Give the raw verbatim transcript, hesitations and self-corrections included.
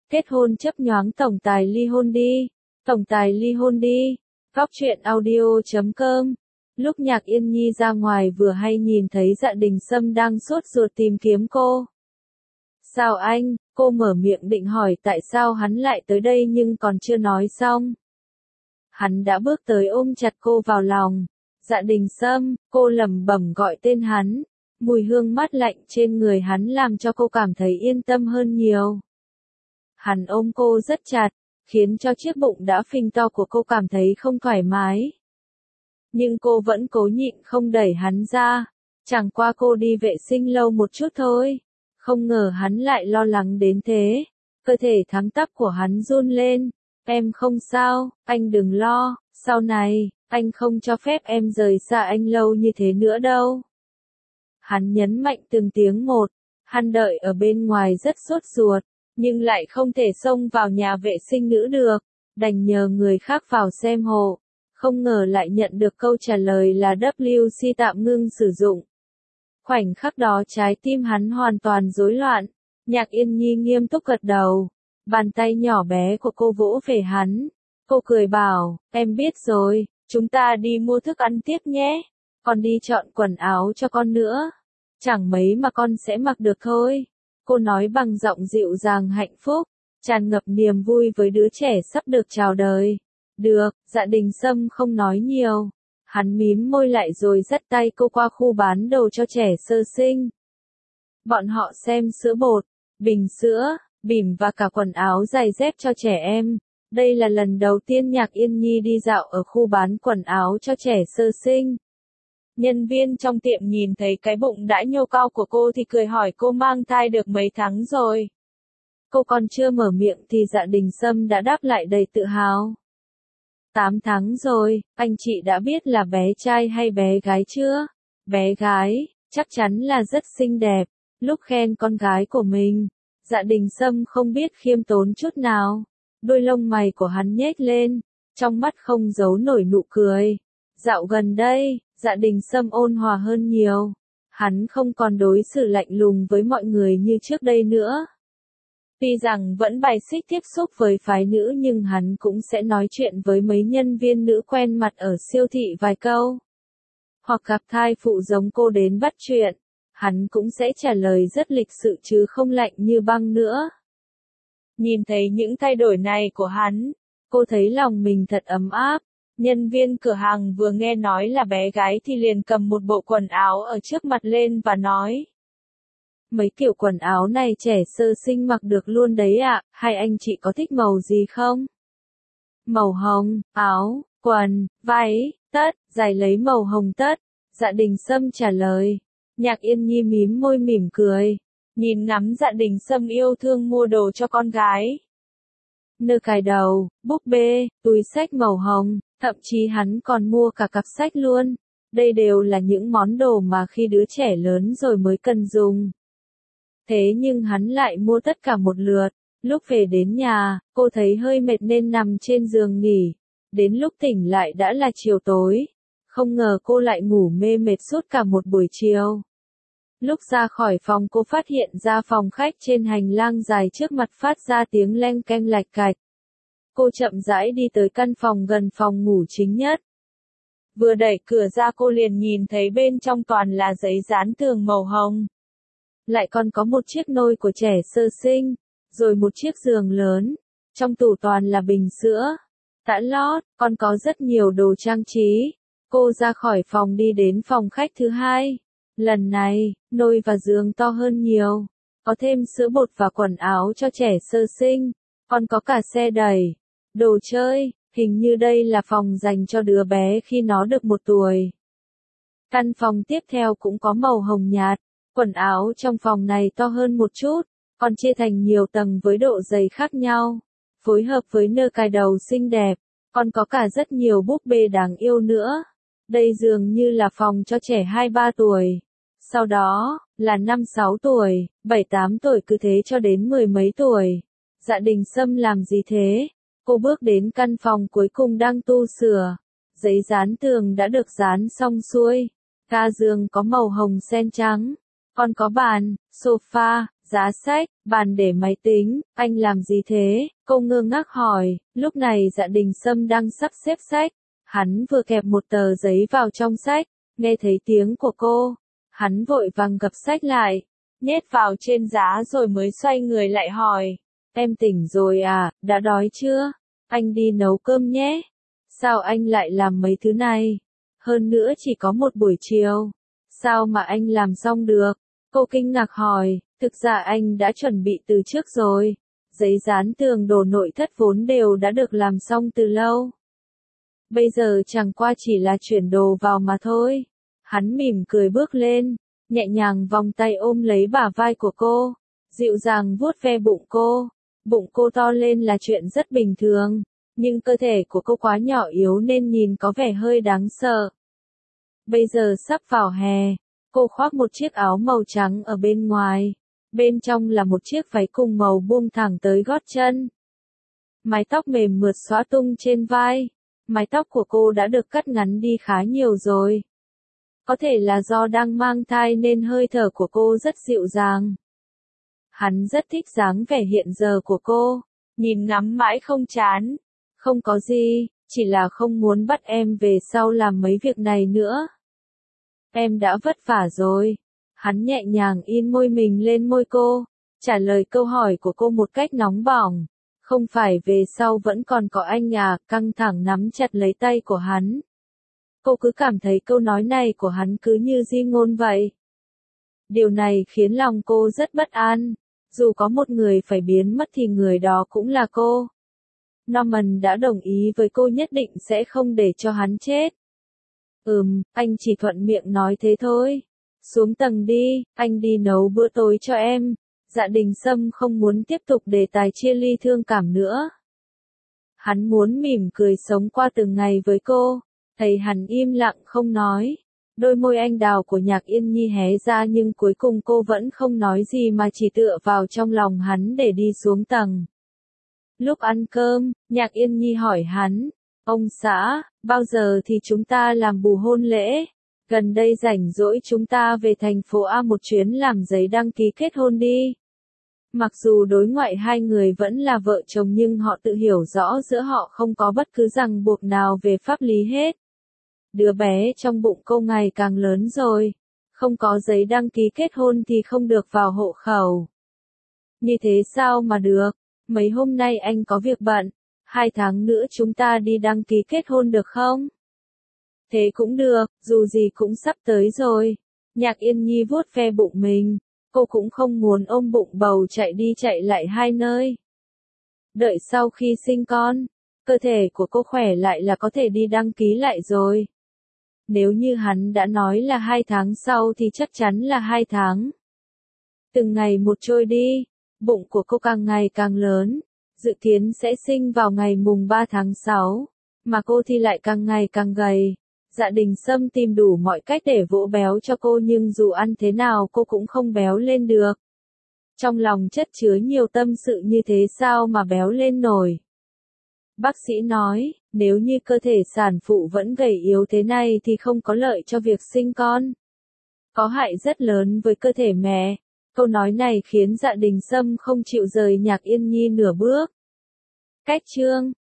Kết hôn chấp nhoáng tổng tài ly hôn đi. Tổng tài ly hôn đi. Góc truyện audio chấm com. Lúc Nhạc Yên Nhi ra ngoài vừa hay nhìn thấy Dạ Đình Sâm đang sốt ruột tìm kiếm cô. Sao anh? Cô mở miệng định hỏi tại sao hắn lại tới đây nhưng còn chưa nói xong. Hắn đã bước tới ôm chặt cô vào lòng. Dạ Đình Sâm, cô lẩm bẩm gọi tên hắn. Mùi hương mát lạnh trên người hắn làm cho cô cảm thấy yên tâm hơn nhiều. Hắn ôm cô rất chặt, khiến cho chiếc bụng đã phình to của cô cảm thấy không thoải mái. Nhưng cô vẫn cố nhịn không đẩy hắn ra. Chẳng qua cô đi vệ sinh lâu một chút thôi. Không ngờ hắn lại lo lắng đến thế. Cơ thể thắng tắp của hắn run lên. Em không sao, anh đừng lo, sau này, anh không cho phép em rời xa anh lâu như thế nữa đâu. Hắn nhấn mạnh từng tiếng một. Hắn đợi ở bên ngoài rất sốt ruột, nhưng lại không thể xông vào nhà vệ sinh nữ được. Đành nhờ người khác vào xem hộ. Không ngờ lại nhận được câu trả lời là W C tạm ngưng sử dụng. Khoảnh khắc đó trái tim hắn hoàn toàn rối loạn. Nhạc Yên Nhi nghiêm túc gật đầu. Bàn tay nhỏ bé của cô vỗ về hắn. Cô cười bảo, em biết rồi, chúng ta đi mua thức ăn tiếp nhé. Con đi chọn quần áo cho con nữa. Chẳng mấy mà con sẽ mặc được thôi. Cô nói bằng giọng dịu dàng hạnh phúc, tràn ngập niềm vui với đứa trẻ sắp được chào đời. Được, Dạ Đình Sâm không nói nhiều. Hắn mím môi lại rồi dắt tay cô qua khu bán đồ cho trẻ sơ sinh. Bọn họ xem sữa bột, bình sữa, bỉm và cả quần áo giày dép cho trẻ em. Đây là lần đầu tiên Nhạc Yên Nhi đi dạo ở khu bán quần áo cho trẻ sơ sinh. Nhân viên trong tiệm nhìn thấy cái bụng đã nhô cao của cô thì cười hỏi cô mang thai được mấy tháng rồi. Cô còn chưa mở miệng thì Dạ Đình Sâm đã đáp lại đầy tự hào. Tám tháng rồi, anh chị đã biết là bé trai hay bé gái chưa? Bé gái, chắc chắn là rất xinh đẹp. Lúc khen con gái của mình, Dạ Đình Sâm không biết khiêm tốn chút nào. Đôi lông mày của hắn nhếch lên, trong mắt không giấu nổi nụ cười. Dạo gần đây, Dạ Đình Sâm ôn hòa hơn nhiều. Hắn không còn đối xử lạnh lùng với mọi người như trước đây nữa. Tuy rằng vẫn bài xích tiếp xúc với phái nữ nhưng hắn cũng sẽ nói chuyện với mấy nhân viên nữ quen mặt ở siêu thị vài câu. Hoặc gặp thai phụ giống cô đến bắt chuyện, hắn cũng sẽ trả lời rất lịch sự chứ không lạnh như băng nữa. Nhìn thấy những thay đổi này của hắn, cô thấy lòng mình thật ấm áp. Nhân viên cửa hàng vừa nghe nói là bé gái thì liền cầm một bộ quần áo ở trước mặt lên và nói. Mấy kiểu quần áo này trẻ sơ sinh mặc được luôn đấy ạ, hay anh chị có thích màu gì không? Màu hồng, áo, quần, váy, tất, giày lấy màu hồng tất. Dạ Đình Sâm trả lời. Nhạc Yên Nhi mím môi mỉm cười. Nhìn ngắm Dạ Đình Sâm yêu thương mua đồ cho con gái. Nơ cài đầu, búp bê, túi xách màu hồng, thậm chí hắn còn mua cả cặp sách luôn. Đây đều là những món đồ mà khi đứa trẻ lớn rồi mới cần dùng. Thế nhưng hắn lại mua tất cả một lượt. Lúc về đến nhà, cô thấy hơi mệt nên nằm trên giường nghỉ. Đến lúc tỉnh lại đã là chiều tối. Không ngờ cô lại ngủ mê mệt suốt cả một buổi chiều. Lúc ra khỏi phòng cô phát hiện ra phòng khách trên hành lang dài trước mặt phát ra tiếng leng keng lạch cạch. Cô chậm rãi đi tới căn phòng gần phòng ngủ chính nhất. Vừa đẩy cửa ra cô liền nhìn thấy bên trong toàn là giấy dán tường màu hồng. Lại còn có một chiếc nôi của trẻ sơ sinh, rồi một chiếc giường lớn. Trong tủ toàn là bình sữa, tã lót, còn có rất nhiều đồ trang trí. Cô ra khỏi phòng đi đến phòng khách thứ hai. Lần này, nôi và giường to hơn nhiều. Có thêm sữa bột và quần áo cho trẻ sơ sinh. Còn có cả xe đẩy, đồ chơi. Hình như đây là phòng dành cho đứa bé khi nó được một tuổi. Căn phòng tiếp theo cũng có màu hồng nhạt. Quần áo trong phòng này to hơn một chút. Còn chia thành nhiều tầng với độ dày khác nhau. Phối hợp với nơ cài đầu xinh đẹp. Còn có cả rất nhiều búp bê đáng yêu nữa. Đây dường như là phòng cho trẻ hai ba tuổi. Sau đó, là năm sáu tuổi, bảy tám tuổi cứ thế cho đến mười mấy tuổi. Dạ Đình Sâm làm gì thế? Cô bước đến căn phòng cuối cùng đang tu sửa. Giấy dán tường đã được dán xong xuôi. Ga giường có màu hồng sen trắng. Còn có bàn, sofa, giá sách, bàn để máy tính, anh làm gì thế? Cô ngơ ngác hỏi, lúc này Dạ Đình Sâm đang sắp xếp sách. Hắn vừa kẹp một tờ giấy vào trong sách, nghe thấy tiếng của cô. Hắn vội vàng gập sách lại, nhét vào trên giá rồi mới xoay người lại hỏi. Em tỉnh rồi à, đã đói chưa? Anh đi nấu cơm nhé. Sao anh lại làm mấy thứ này? Hơn nữa chỉ có một buổi chiều. Sao mà anh làm xong được? Cô kinh ngạc hỏi, thực ra anh đã chuẩn bị từ trước rồi. Giấy dán tường đồ nội thất vốn đều đã được làm xong từ lâu. Bây giờ chẳng qua chỉ là chuyển đồ vào mà thôi. Hắn mỉm cười bước lên, nhẹ nhàng vòng tay ôm lấy bả vai của cô, dịu dàng vuốt ve bụng cô. Bụng cô to lên là chuyện rất bình thường, nhưng cơ thể của cô quá nhỏ yếu nên nhìn có vẻ hơi đáng sợ. Bây giờ sắp vào hè, cô khoác một chiếc áo màu trắng ở bên ngoài, bên trong là một chiếc váy cùng màu buông thẳng tới gót chân. Mái tóc mềm mượt xõa tung trên vai, mái tóc của cô đã được cắt ngắn đi khá nhiều rồi. Có thể là do đang mang thai nên hơi thở của cô rất dịu dàng. Hắn rất thích dáng vẻ hiện giờ của cô, nhìn ngắm mãi không chán. Không có gì, chỉ là không muốn bắt em về sau làm mấy việc này nữa. Em đã vất vả rồi. Hắn nhẹ nhàng in môi mình lên môi cô, trả lời câu hỏi của cô một cách nóng bỏng. Không phải về sau vẫn còn có anh à, căng thẳng nắm chặt lấy tay của hắn. Cô cứ cảm thấy câu nói này của hắn cứ như di ngôn vậy. Điều này khiến lòng cô rất bất an. Dù có một người phải biến mất thì người đó cũng là cô. Norman đã đồng ý với cô nhất định sẽ không để cho hắn chết. Ừm, anh chỉ thuận miệng nói thế thôi. Xuống tầng đi, anh đi nấu bữa tối cho em. Dạ Đình Sâm không muốn tiếp tục đề tài chia ly thương cảm nữa. Hắn muốn mỉm cười sống qua từng ngày với cô. Thấy hắn im lặng không nói. Đôi môi anh đào của Nhạc Yên Nhi hé ra nhưng cuối cùng cô vẫn không nói gì mà chỉ tựa vào trong lòng hắn để đi xuống tầng. Lúc ăn cơm, Nhạc Yên Nhi hỏi hắn, ông xã, bao giờ thì chúng ta làm bù hôn lễ? Gần đây rảnh rỗi chúng ta về thành phố A một chuyến làm giấy đăng ký kết hôn đi. Mặc dù đối ngoại hai người vẫn là vợ chồng nhưng họ tự hiểu rõ giữa họ không có bất cứ ràng buộc nào về pháp lý hết. Đứa bé trong bụng cô ngày càng lớn rồi, không có giấy đăng ký kết hôn thì không được vào hộ khẩu. Như thế sao mà được, mấy hôm nay anh có việc bận, hai tháng nữa chúng ta đi đăng ký kết hôn được không? Thế cũng được, dù gì cũng sắp tới rồi. Nhạc Yên Nhi vuốt ve bụng mình, cô cũng không muốn ôm bụng bầu chạy đi chạy lại hai nơi. Đợi sau khi sinh con, cơ thể của cô khỏe lại là có thể đi đăng ký lại rồi. Nếu như hắn đã nói là hai tháng sau thì chắc chắn là hai tháng. Từng ngày một trôi đi, bụng của cô càng ngày càng lớn, dự kiến sẽ sinh vào ngày mùng ba tháng sáu, mà cô thì lại càng ngày càng gầy. Dạ Đình Sâm tìm đủ mọi cách để vỗ béo cho cô nhưng dù ăn thế nào cô cũng không béo lên được. Trong lòng chất chứa nhiều tâm sự như thế sao mà béo lên nổi. Bác sĩ nói, nếu như cơ thể sản phụ vẫn gầy yếu thế này thì không có lợi cho việc sinh con. Có hại rất lớn với cơ thể mẹ. Câu nói này khiến Dạ Đình Sâm không chịu rời Nhạc Yên Nhi nửa bước. Cách chương